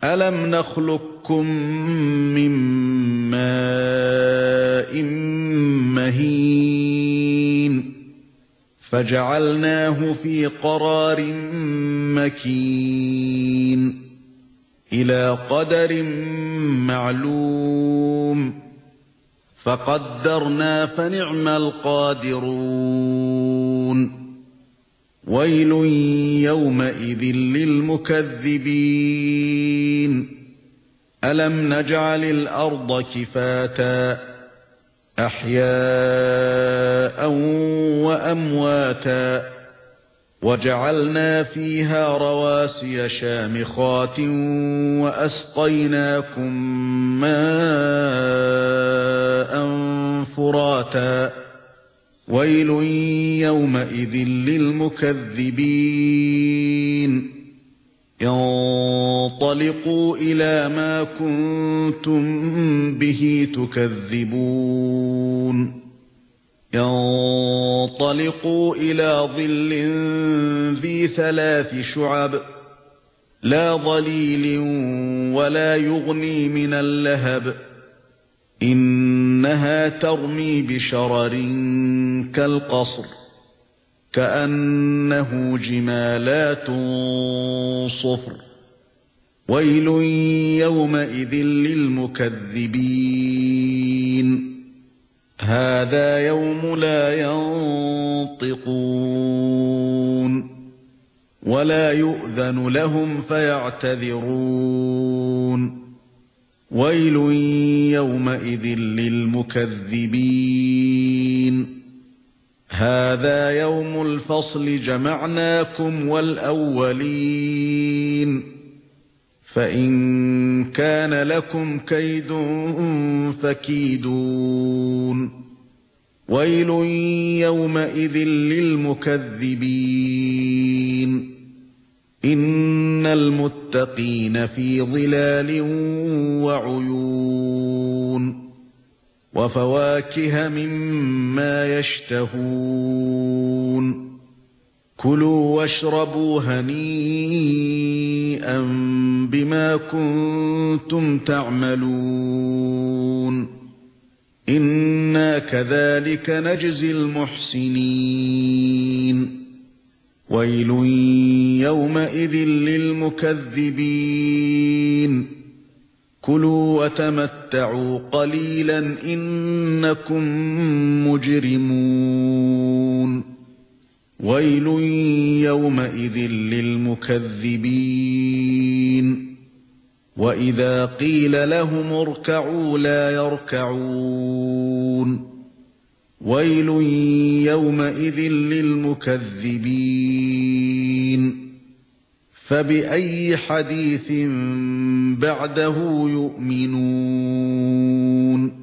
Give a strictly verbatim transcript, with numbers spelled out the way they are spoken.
أَلَمْ نَخْلُقكُّم مِّن مَّاءٍ مَّهِينٍ فَجَعَلْنَاهُ فِي قَرَارٍ مَّكِينٍ إِلَى قَدَرٍ مَّعْلُومٍ فَقَدَّرْنَا فَنِعْمَ الْقَادِرُونَ وَيْلٌ يَوْمَئِذٍ لِّلْمُكَذِّبِينَ أَلَمْ نَجْعَلِ الْأَرْضَ كِفَاتًا أَحْيَاءً وَأَمْوَاتًا وَجَعَلْنَا فِيهَا رَوَاسِيَ شَامِخَاتٍ وَأَسْقَيْنَاكُم مَّاءً فُرَاتًا وَيْلٌ يَوْمَئِذٍ لِّلْمُكَذِّبِينَ انطَلِقُوا إِلَى مَا كُنتُم بِهِ تُكَذِّبُونَ انطَلِقُوا إِلَى ظِلٍّ ذِي ثَلَاثِ شُعَبٍ لَا ظَلِيلٍ وَلَا يُغْنِي مِنَ اللَّهَبِ إِنَّهَا تَرْمِي بِشَرَرٍ كَالْقَصْرِ كَأَنَّهُ جِمَالَتٌ صُفْرٌ وَيْلٌ يَوْمَئِذٍ لِّلْمُكَذِّبِينَ هَذَا يَوْمُ لَا يَنطِقُونَ وَلَا يُؤْذَنُ لَهُمْ فَيَعْتَذِرُونَ وَيْلٌ يَوْمَئِذٍ لِّلْمُكَذِّبِينَ هَذَا يَوْمُ الْفَصْلِ جَمَعْنَاكُمْ وَالْأَوَّلِينَ فَإِن كَانَ لَكُمْ كَيْدٌ فَكِيدُونِ وَيْلٌ يَوْمَئِذٍ لِّلْمُكَذِّبِينَ إِنَّ الْمُتَّقِينَ فِي ظِلَالٍ وَعُيُونٍ وَفَوَاكِهَ مِمَّا يَشْتَهُونَ كُلُوا وَاشْرَبُوا هَنِيئًا بِمَا كُنتُمْ تَعْمَلُونَ إِنَّا كَذَلِكَ نَجْزِي الْمُحْسِنِينَ وَيْلٌ يَوْمَئِذٍ لِّلْمُكَذِّبِينَ كُلُوا وَتَمَتَّعُوا قَلِيلًا إِنَّكُمْ مُجْرِمُونَ وَيْلٌ يَوْمَئِذٍ لِّلْمُكَذِّبِينَ وَإِذَا قِيلَ لَهُمُ ارْكَعُوا لَا يَرْكَعُونَ وَيْلٌ يَوْمَئِذٍ لِّلْمُكَذِّبِينَ فَبِأَيِّ حَدِيثٍ بَعْدَهُ يُؤْمِنُونَ